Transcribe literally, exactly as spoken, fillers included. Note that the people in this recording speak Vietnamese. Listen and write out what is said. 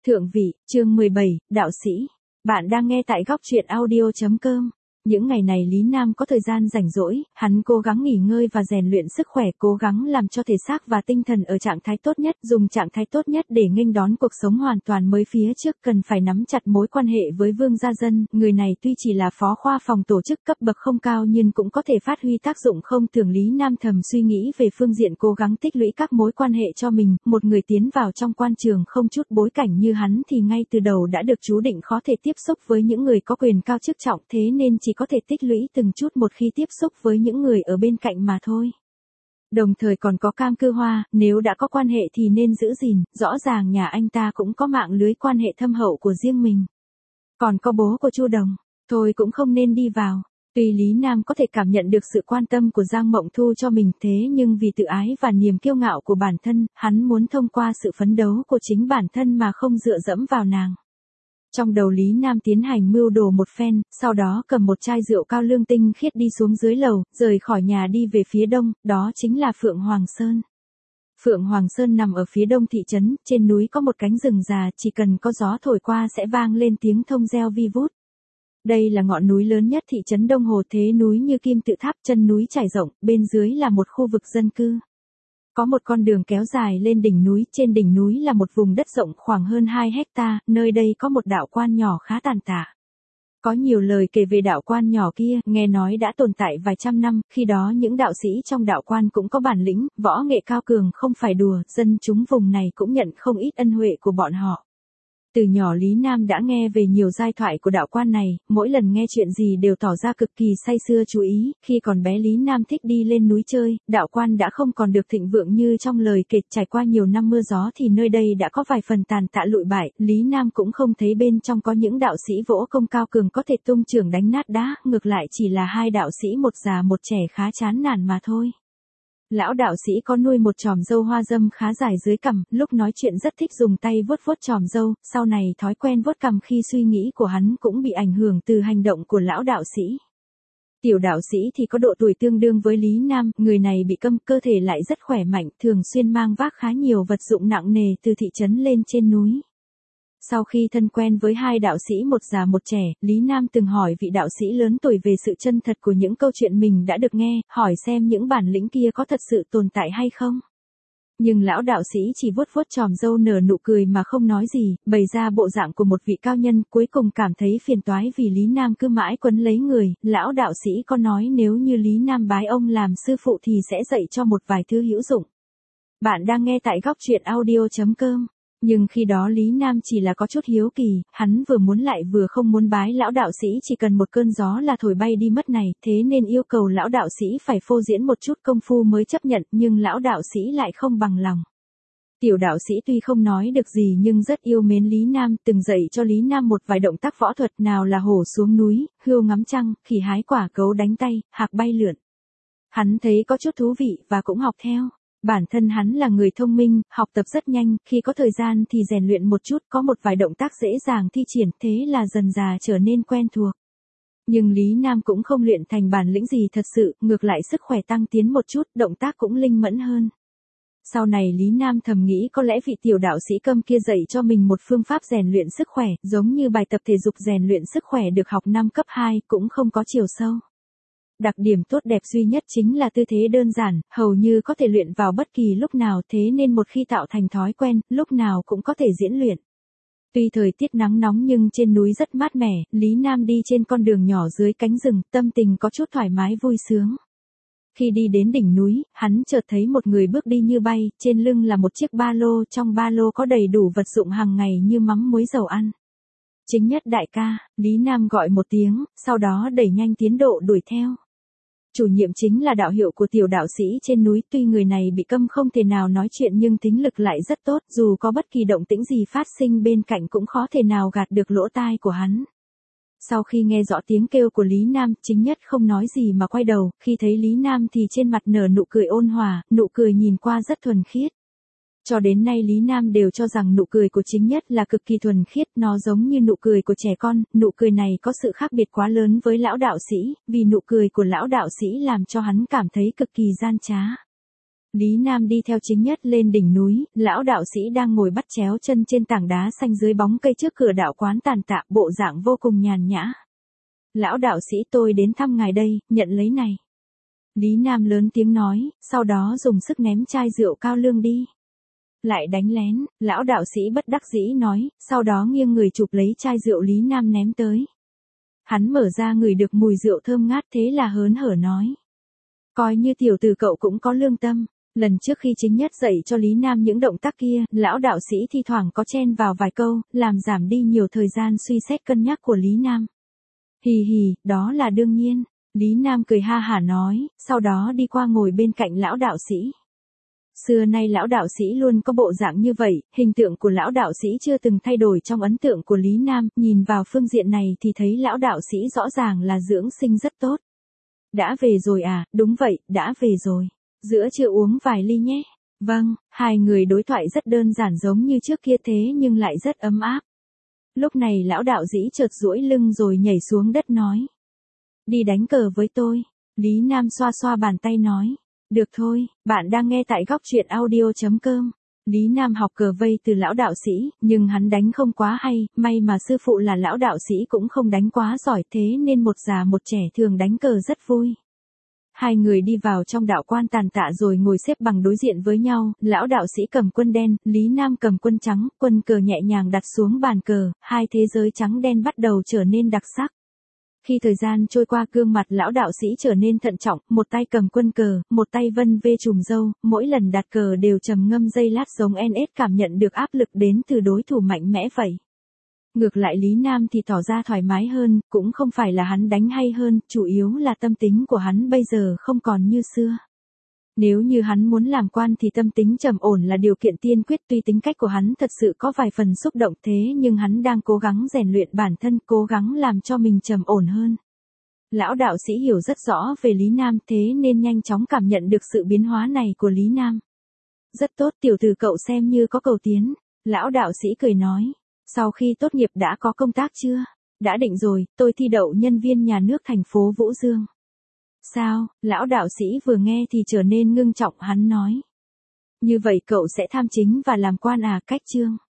Thượng vị, chương mười bảy, đạo sĩ. Bạn đang nghe tại góc truyện audio chấm com. Những ngày này Lý Nam có thời gian rảnh rỗi, hắn cố gắng nghỉ ngơi và rèn luyện sức khỏe, cố gắng làm cho thể xác và tinh thần ở trạng thái tốt nhất, dùng trạng thái tốt nhất để nghênh đón cuộc sống hoàn toàn mới phía trước. Cần phải nắm chặt mối quan hệ với Vương Gia Dân, người này tuy chỉ là phó khoa phòng tổ chức cấp bậc không cao nhưng cũng có thể phát huy tác dụng không tưởng. Lý Nam thầm suy nghĩ về phương diện cố gắng tích lũy các mối quan hệ cho mình, một người tiến vào trong quan trường không chút bối cảnh như hắn thì ngay từ đầu đã được chú định khó thể tiếp xúc với những người có quyền cao chức trọng, thế nên chỉ có thể tích lũy từng chút một khi tiếp xúc với những người ở bên cạnh mà thôi. Đồng thời còn có Cam Cư Hoa, nếu đã có quan hệ thì nên giữ gìn, rõ ràng nhà anh ta cũng có mạng lưới quan hệ thâm hậu của riêng mình. Còn có bố của Chu Đồng, thôi cũng không nên đi vào. Tuy Lý Nam có thể cảm nhận được sự quan tâm của Giang Mộng Thu cho mình, thế nhưng vì tự ái và niềm kiêu ngạo của bản thân, hắn muốn thông qua sự phấn đấu của chính bản thân mà không dựa dẫm vào nàng. Trong đầu Lý Nam tiến hành mưu đồ một phen, sau đó cầm một chai rượu cao lương tinh khiết đi xuống dưới lầu, rời khỏi nhà đi về phía đông, đó chính là Phượng Hoàng Sơn. Phượng Hoàng Sơn nằm ở phía đông thị trấn, trên núi có một cánh rừng già, chỉ cần có gió thổi qua sẽ vang lên tiếng thông reo vi vút. Đây là ngọn núi lớn nhất thị trấn Đông Hồ, thế núi như kim tự tháp, chân núi trải rộng, bên dưới là một khu vực dân cư. Có một con đường kéo dài lên đỉnh núi, trên đỉnh núi là một vùng đất rộng khoảng hơn hai hecta, nơi đây có một đạo quan nhỏ khá tàn tạ. Có nhiều lời kể về đạo quan nhỏ kia, nghe nói đã tồn tại vài trăm năm, khi đó những đạo sĩ trong đạo quan cũng có bản lĩnh, võ nghệ cao cường không phải đùa, dân chúng vùng này cũng nhận không ít ân huệ của bọn họ. Từ nhỏ Lý Nam đã nghe về nhiều giai thoại của đạo quan này, mỗi lần nghe chuyện gì đều tỏ ra cực kỳ say sưa chú ý. Khi còn bé Lý Nam thích đi lên núi chơi, đạo quan đã không còn được thịnh vượng như trong lời kể, trải qua nhiều năm mưa gió thì nơi đây đã có vài phần tàn tạ lụi bại, Lý Nam cũng không thấy bên trong có những đạo sĩ võ công cao cường có thể tung chưởng đánh nát đá, ngược lại chỉ là hai đạo sĩ một già một trẻ khá chán nản mà thôi. Lão đạo sĩ có nuôi một chòm râu hoa dâm khá dài dưới cằm, lúc nói chuyện rất thích dùng tay vuốt vuốt chòm râu, sau này thói quen vuốt cằm khi suy nghĩ của hắn cũng bị ảnh hưởng từ hành động của lão đạo sĩ. Tiểu đạo sĩ thì có độ tuổi tương đương với Lý Nam, người này bị câm, cơ thể lại rất khỏe mạnh, thường xuyên mang vác khá nhiều vật dụng nặng nề từ thị trấn lên trên núi. Sau khi thân quen với hai đạo sĩ một già một trẻ, Lý Nam từng hỏi vị đạo sĩ lớn tuổi về sự chân thật của những câu chuyện mình đã được nghe, hỏi xem những bản lĩnh kia có thật sự tồn tại hay không. Nhưng lão đạo sĩ chỉ vuốt vuốt chòm râu nở nụ cười mà không nói gì, bày ra bộ dạng của một vị cao nhân, cuối cùng cảm thấy phiền toái vì Lý Nam cứ mãi quấn lấy người. Lão đạo sĩ có nói nếu như Lý Nam bái ông làm sư phụ thì sẽ dạy cho một vài thứ hữu dụng. Bạn đang nghe tại góc truyện audio chấm com. Nhưng khi đó Lý Nam chỉ là có chút hiếu kỳ, hắn vừa muốn lại vừa không muốn bái lão đạo sĩ, chỉ cần một cơn gió là thổi bay đi mất này, thế nên yêu cầu lão đạo sĩ phải phô diễn một chút công phu mới chấp nhận, nhưng lão đạo sĩ lại không bằng lòng. Tiểu đạo sĩ tuy không nói được gì nhưng rất yêu mến Lý Nam, từng dạy cho Lý Nam một vài động tác võ thuật, nào là hổ xuống núi, hươu ngắm trăng, khỉ hái quả, gấu đánh tay, hạc bay lượn. Hắn thấy có chút thú vị và cũng học theo. Bản thân hắn là người thông minh, học tập rất nhanh, khi có thời gian thì rèn luyện một chút, có một vài động tác dễ dàng thi triển, thế là dần dà trở nên quen thuộc. Nhưng Lý Nam cũng không luyện thành bản lĩnh gì thật sự, ngược lại sức khỏe tăng tiến một chút, động tác cũng linh mẫn hơn. Sau này Lý Nam thầm nghĩ có lẽ vị tiểu đạo sĩ câm kia dạy cho mình một phương pháp rèn luyện sức khỏe, giống như bài tập thể dục rèn luyện sức khỏe được học năm cấp hai, cũng không có chiều sâu. Đặc điểm tốt đẹp duy nhất chính là tư thế đơn giản, hầu như có thể luyện vào bất kỳ lúc nào, thế nên một khi tạo thành thói quen, lúc nào cũng có thể diễn luyện. Tuy thời tiết nắng nóng nhưng trên núi rất mát mẻ, Lý Nam đi trên con đường nhỏ dưới cánh rừng, tâm tình có chút thoải mái vui sướng. Khi đi đến đỉnh núi, hắn chợt thấy một người bước đi như bay, trên lưng là một chiếc ba lô, trong ba lô có đầy đủ vật dụng hàng ngày như mắm muối dầu ăn. Chính Nhất đại ca, Lý Nam gọi một tiếng, sau đó đẩy nhanh tiến độ đuổi theo. Chủ nhiệm chính là đạo hiệu của tiểu đạo sĩ trên núi, tuy người này bị câm không thể nào nói chuyện nhưng tính lực lại rất tốt, dù có bất kỳ động tĩnh gì phát sinh bên cạnh cũng khó thể nào gạt được lỗ tai của hắn. Sau khi nghe rõ tiếng kêu của Lý Nam, Chính Nhất không nói gì mà quay đầu, khi thấy Lý Nam thì trên mặt nở nụ cười ôn hòa, nụ cười nhìn qua rất thuần khiết. Cho đến nay Lý Nam đều cho rằng nụ cười của Chính Nhất là cực kỳ thuần khiết, nó giống như nụ cười của trẻ con, nụ cười này có sự khác biệt quá lớn với lão đạo sĩ, vì nụ cười của lão đạo sĩ làm cho hắn cảm thấy cực kỳ gian trá. Lý Nam đi theo Chính Nhất lên đỉnh núi, lão đạo sĩ đang ngồi bắt chéo chân trên tảng đá xanh dưới bóng cây trước cửa đạo quán tàn tạ, bộ dạng vô cùng nhàn nhã. Lão đạo sĩ, tôi đến thăm ngài đây, nhận lấy này. Lý Nam lớn tiếng nói, sau đó dùng sức ném chai rượu cao lương đi. Lại đánh lén, lão đạo sĩ bất đắc dĩ nói, sau đó nghiêng người chụp lấy chai rượu Lý Nam ném tới. Hắn mở ra ngửi được mùi rượu thơm ngát, thế là hớn hở nói. Coi như tiểu tử cậu cũng có lương tâm. Lần trước khi Chính Nhất dạy cho Lý Nam những động tác kia, lão đạo sĩ thi thoảng có chen vào vài câu, làm giảm đi nhiều thời gian suy xét cân nhắc của Lý Nam. Hì hì, đó là đương nhiên. Lý Nam cười ha hả nói, sau đó đi qua ngồi bên cạnh lão đạo sĩ. Xưa nay lão đạo sĩ luôn có bộ dạng như vậy, hình tượng của lão đạo sĩ chưa từng thay đổi trong ấn tượng của Lý Nam, nhìn vào phương diện này thì thấy lão đạo sĩ rõ ràng là dưỡng sinh rất tốt. Đã về rồi à, đúng vậy, đã về rồi. Giữa trưa uống vài ly nhé. Vâng, hai người đối thoại rất đơn giản giống như trước kia thế nhưng lại rất ấm áp. Lúc này lão đạo sĩ chợt duỗi lưng rồi nhảy xuống đất nói. Đi đánh cờ với tôi. Lý Nam xoa xoa bàn tay nói. Được thôi, bạn đang nghe tại góc truyện audio chấm com. Lý Nam học cờ vây từ lão đạo sĩ, nhưng hắn đánh không quá hay, may mà sư phụ là lão đạo sĩ cũng không đánh quá giỏi, thế nên một già một trẻ thường đánh cờ rất vui. Hai người đi vào trong đạo quan tàn tạ rồi ngồi xếp bằng đối diện với nhau, lão đạo sĩ cầm quân đen, Lý Nam cầm quân trắng, quân cờ nhẹ nhàng đặt xuống bàn cờ, hai thế giới trắng đen bắt đầu trở nên đặc sắc. Khi thời gian trôi qua, gương mặt lão đạo sĩ trở nên thận trọng, một tay cầm quân cờ, một tay vân vê chùm râu, mỗi lần đặt cờ đều trầm ngâm giây lát giống en ét cảm nhận được áp lực đến từ đối thủ mạnh mẽ vậy. Ngược lại Lý Nam thì tỏ ra thoải mái hơn, cũng không phải là hắn đánh hay hơn, chủ yếu là tâm tính của hắn bây giờ không còn như xưa. Nếu như hắn muốn làm quan thì tâm tính trầm ổn là điều kiện tiên quyết, tuy tính cách của hắn thật sự có vài phần xúc động thế nhưng hắn đang cố gắng rèn luyện bản thân, cố gắng làm cho mình trầm ổn hơn. Lão đạo sĩ hiểu rất rõ về Lý Nam thế nên nhanh chóng cảm nhận được sự biến hóa này của Lý Nam. Rất tốt, tiểu tử cậu xem như có cầu tiến. Lão đạo sĩ cười nói. Sau khi tốt nghiệp đã có công tác chưa? Đã định rồi, tôi thi đậu nhân viên nhà nước thành phố Vũ Dương. Sao? Lão đạo sĩ vừa nghe thì trở nên ngưng trọng, hắn nói. Như vậy cậu sẽ tham chính và làm quan à? Cách chương.